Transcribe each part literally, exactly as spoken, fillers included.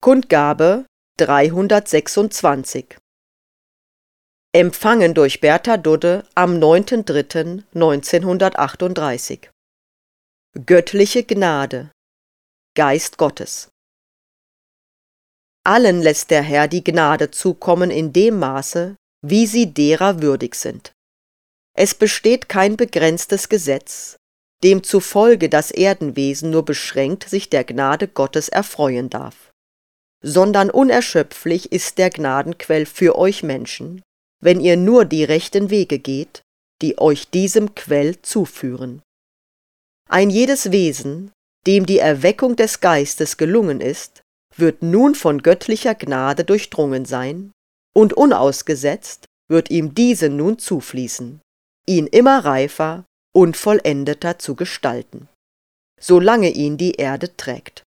Kundgabe dreihundertsechsundzwanzig. Empfangen durch Bertha Dudde am neunten dritten neunzehnhundertachtunddreißig. Göttliche Gnade, Geist Gottes. Allen lässt der Herr die Gnade zukommen in dem Maße, wie sie derer würdig sind. Es besteht kein begrenztes Gesetz, demzufolge das Erdenwesen nur beschränkt sich der Gnade Gottes erfreuen darf, sondern unerschöpflich ist der Gnadenquell für euch Menschen, wenn ihr nur die rechten Wege geht, die euch diesem Quell zuführen. Ein jedes Wesen, dem die Erweckung des Geistes gelungen ist, wird nun von göttlicher Gnade durchdrungen sein, und unausgesetzt wird ihm diese nun zufließen, ihn immer reifer und vollendeter zu gestalten, solange ihn die Erde trägt.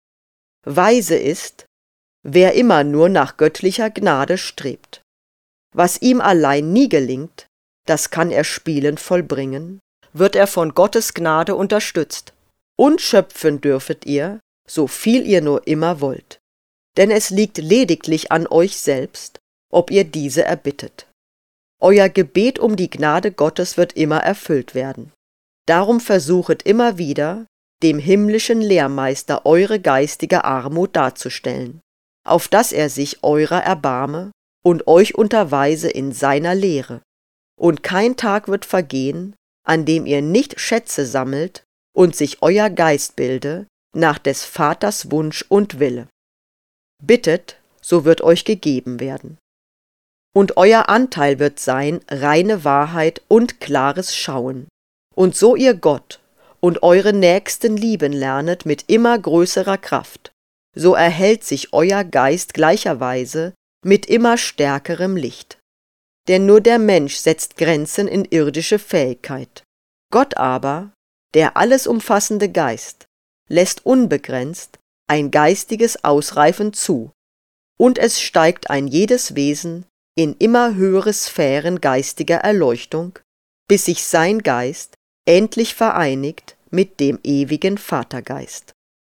Weise ist, wer immer nur nach göttlicher Gnade strebt. Was ihm allein nie gelingt, das kann er spielend vollbringen, wird er von Gottes Gnade unterstützt, und schöpfen dürfet ihr, so viel ihr nur immer wollt. Denn es liegt lediglich an euch selbst, ob ihr diese erbittet. Euer Gebet um die Gnade Gottes wird immer erfüllt werden. Darum versuchet immer wieder, dem himmlischen Lehrmeister eure geistige Armut darzustellen, auf dass er sich eurer erbarme und euch unterweise in seiner Lehre. Und kein Tag wird vergehen, an dem ihr nicht Schätze sammelt und sich euer Geist bilde nach des Vaters Wunsch und Wille. Bittet, so wird euch gegeben werden. Und euer Anteil wird sein reine Wahrheit und klares Schauen. Und so ihr Gott und eure Nächsten lieben lernet mit immer größerer Kraft, so erhellt sich euer Geist gleicherweise mit immer stärkerem Licht. Denn nur der Mensch setzt Grenzen in irdische Fähigkeit. Gott aber, der alles umfassende Geist, lässt unbegrenzt ein geistiges Ausreifen zu, und es steigt ein jedes Wesen in immer höhere Sphären geistiger Erleuchtung, bis sich sein Geist endlich vereinigt mit dem ewigen Vatergeist.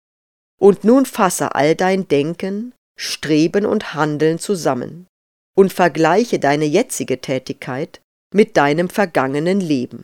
Und nun fasse all dein Denken, Streben und Handeln zusammen und vergleiche deine jetzige Tätigkeit mit deinem vergangenen Leben.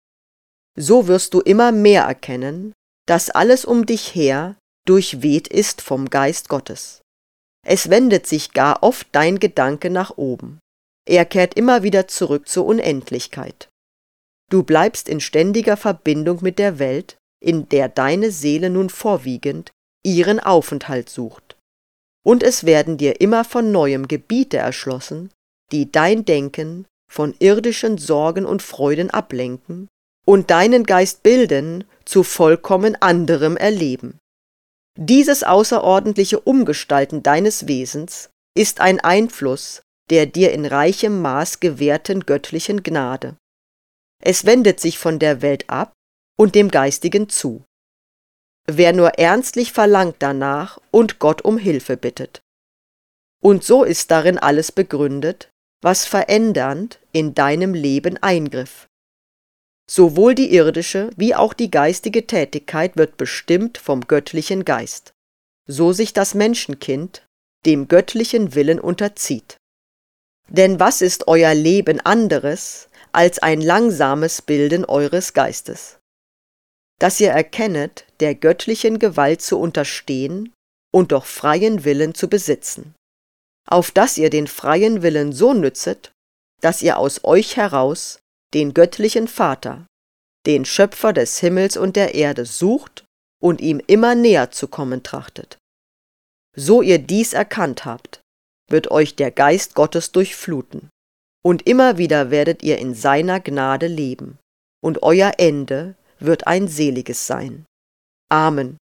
So wirst du immer mehr erkennen, dass alles um dich her durchweht ist vom Geist Gottes. Es wendet sich gar oft dein Gedanke nach oben. Er kehrt immer wieder zurück zur Unendlichkeit. Du bleibst in ständiger Verbindung mit der Welt, in der deine Seele nun vorwiegend ihren Aufenthalt sucht. Und es werden dir immer von neuem Gebiete erschlossen, die dein Denken von irdischen Sorgen und Freuden ablenken und deinen Geist bilden zu vollkommen anderem Erleben. Dieses außerordentliche Umgestalten deines Wesens ist ein Einfluss der dir in reichem Maß gewährten göttlichen Gnade. Es wendet sich von der Welt ab und dem Geistigen zu. Wer nur ernstlich verlangt danach und Gott um Hilfe bittet. Und so ist darin alles begründet, was verändernd in deinem Leben eingriff. Sowohl die irdische wie auch die geistige Tätigkeit wird bestimmt vom göttlichen Geist, so sich das Menschenkind dem göttlichen Willen unterzieht. Denn was ist euer Leben anderes als ein langsames Bilden eures Geistes? Dass ihr erkennet, der göttlichen Gewalt zu unterstehen und doch freien Willen zu besitzen, auf dass ihr den freien Willen so nützet, dass ihr aus euch heraus den göttlichen Vater, den Schöpfer des Himmels und der Erde, sucht und ihm immer näher zu kommen trachtet. So ihr dies erkannt habt, wird euch der Geist Gottes durchfluten, und immer wieder werdet ihr in seiner Gnade leben, und euer Ende wird ein seliges sein. Amen.